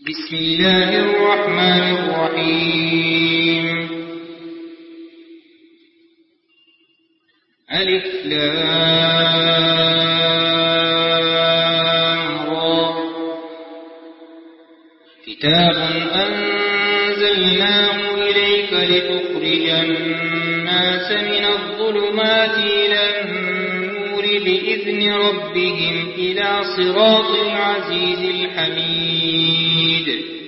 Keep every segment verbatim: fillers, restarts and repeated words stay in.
بسم الله الرحمن الرحيم. ألف لام را. كتاب أنزلناه إليك لتخرج الناس من الظلمات إلى النور بإذن ربهم إلى صراط العزيز الحميد.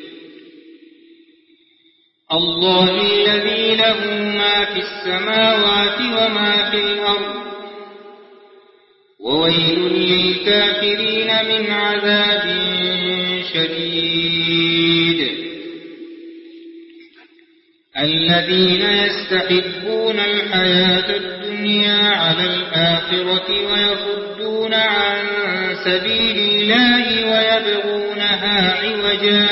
الله الذي له ما في السماوات وما في الأرض وويل للكافرين من عذاب شديد. الذين يستحبون الحياة الدنيا على الآخرة ويصدون عن سبيل الله ويبغونها عوجا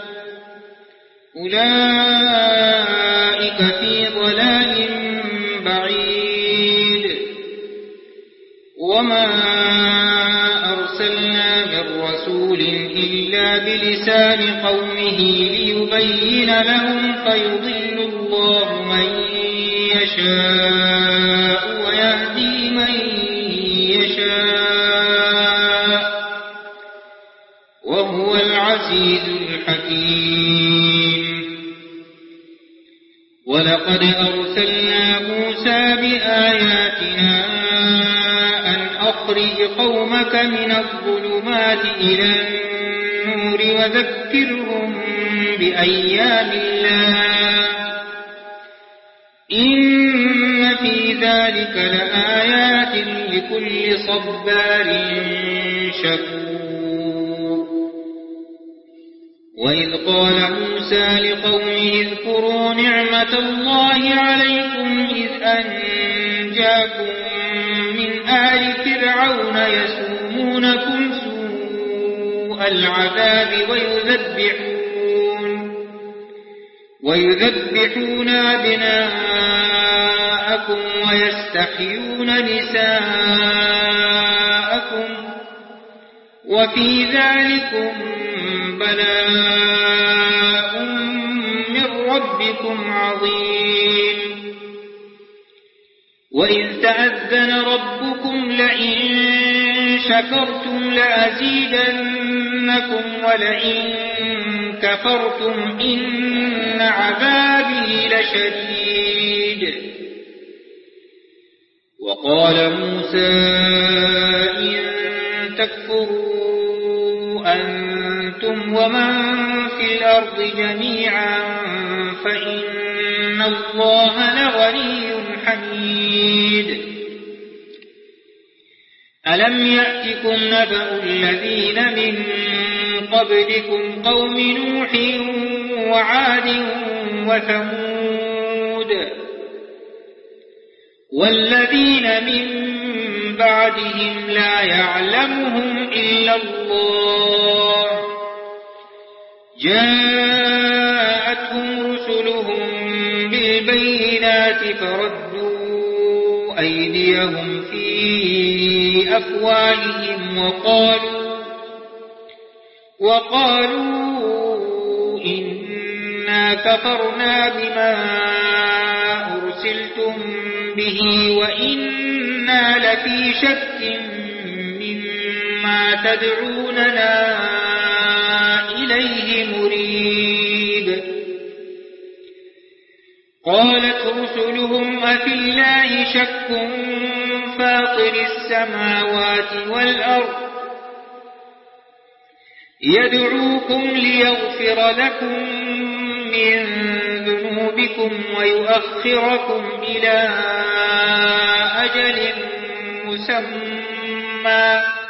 أولئك في ضلال بعيد. وما أرسلنا من رسول إلا بلسان قومه ليبين لهم فيضل الله من يشاء ويهدي من يشاء وهو العزيز الحكيم. ولقد أرسلنا موسى بآياتنا أن أخرج قومك من الظلمات إلى النور وذكرهم بأيام الله إن في ذلك لآيات لكل صبار شكور. وإذ قال موسى لقومه اذكروا نعمة الله عليكم إذ أنجاكم من آل فرعون يسومونكم سوء العذاب ويذبحون ويذبحون أبناءكم ويستحيون نساءكم وفي ذلكم بلاء من ربكم عظيم. وإذ تأذن ربكم لئن شكرتم لأزيدنكم ولئن كفرتم إن عذابي لشديد. وقال موسى إن تكفروا أنتم ومن في الأرض جميعا فإن الله لغني حميد. ألم يأتكم نبأ الذين من قبلكم قوم نوح وعاد وثمود والذين من بعدهم لا يعلمهم إلا الله جاءتهم رسلهم بالبينات فردوا أيديهم في أفواههم وقالوا وقالوا إنا كفرنا بما أرسلتم به وإنا لفي شك مما تدعوننا إليه مريب. قالت رسلهم أفي الله شك فاطر السماوات والأرض يدعوكم ليغفر لكم من ذنوبكم ويؤخركم إلى أجل مسمى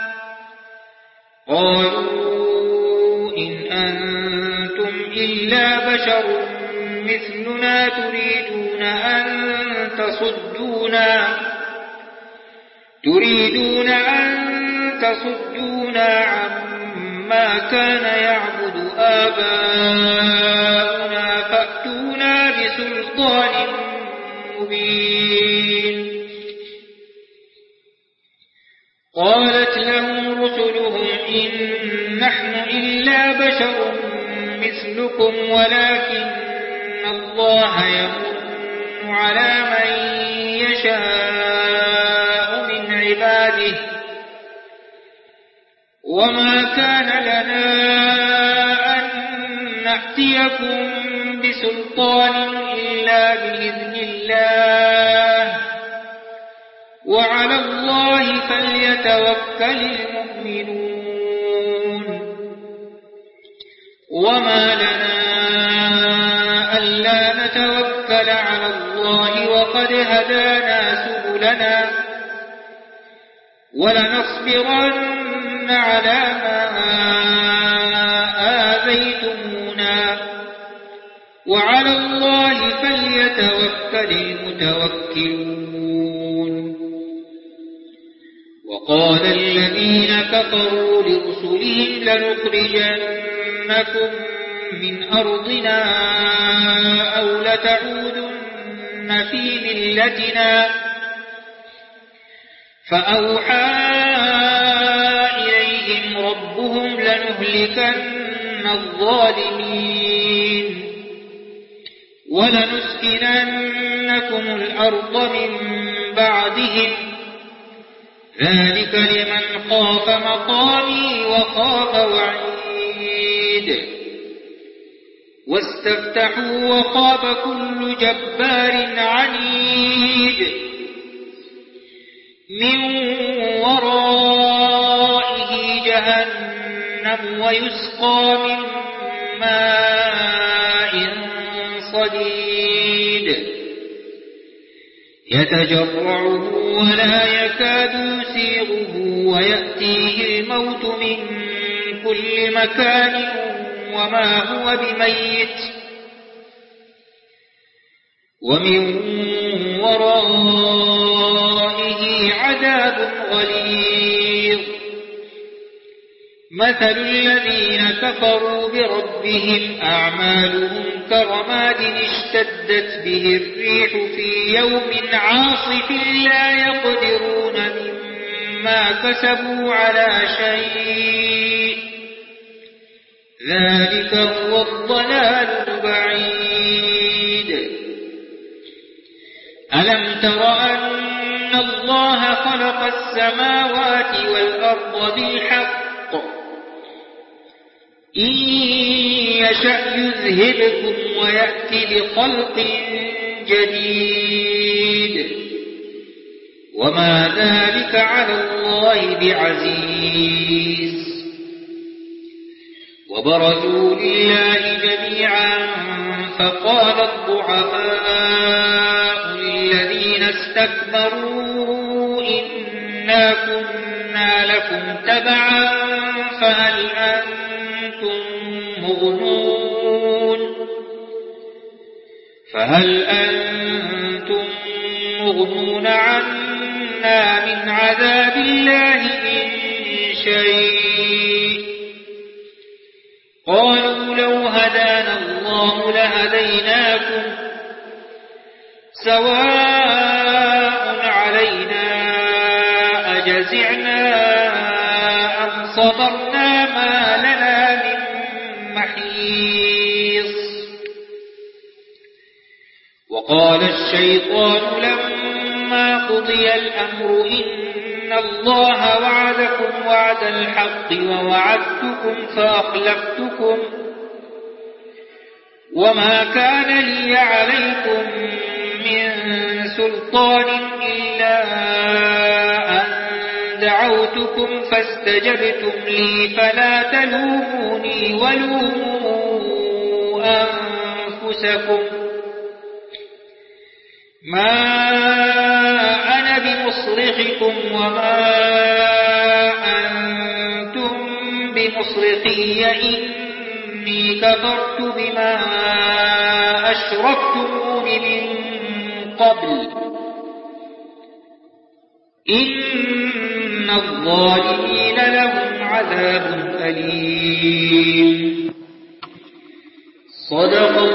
قالوا إن أنتم إلا بشر مثلنا تريدون أن تصدونا تريدون أن تصدونا عما كان يعبد آباؤنا فأتونا بسلطان مبين. قالت لهم رسلهم إن نحن إلا بشر مثلكم ولكن الله يمن على من يشاء من عباده وما كان لنا أن نأتيكم بسلطان إلا بإذن الله وعلى الله فليتوكل المؤمنون وما لنا ألا نتوكل على الله وقد هدانا سبلنا ولنصبرن على ما آذيتمونا وعلى الله فليتوكل المتوكلون وقال الذين كفروا لرسلهم لنخرجنكم من أرضنا أو لتعودن في ملتنا فأوحى إليهم ربهم لنهلكن الظالمين ولنسكننكم الأرض من بعدهم ذلك لمن خاف مقامي وخاف وعيد واستفتحوا وخاب كل جبار عنيد من ورائه جهنم ويسقى من ماء صديد يتجرعه ولا يكاد يسيغه ويأتيه الموت من كل مكان وما هو بميت ومن ورائه عذاب غليظ مثل الذين كفروا بربهم أعمالهم كرماد اشتدت به الريح في يوم عاصف لا يقدرون مما كسبوا على شيء ذلك هو الضلال البعيد ألم تر أن الله خلق السماوات والأرض بالحق إن يشأ يذهبكم ويأتي بخلق جديد وما ذلك على الله بعزيز وبرزوا لله جميعا فقال الضعفاء للذين استكبروا إنا كنا لكم تبعا فهل أنتم مغنون فهل أنتم مغنون عنا من عذاب الله من شيء قالوا لو هدانا الله لهديناكم سواء علينا أجزعنا أم صبرنا ما لنا من محيص وقال الشيطان لما قضي الأمر إن الله وعدكم وعد الحق ووعدتكم فأخلفتكم وما كان لي عليكم من سلطان إلا أن دعوتكم فاستجبتم لي فلا تلوموني ولوموا أنفسكم ما أنا بمصرخكم وما أنتم بمصرخي إني كفرت بما أشركتمون من قبل إن الظالمين لهم عذاب أليم صدق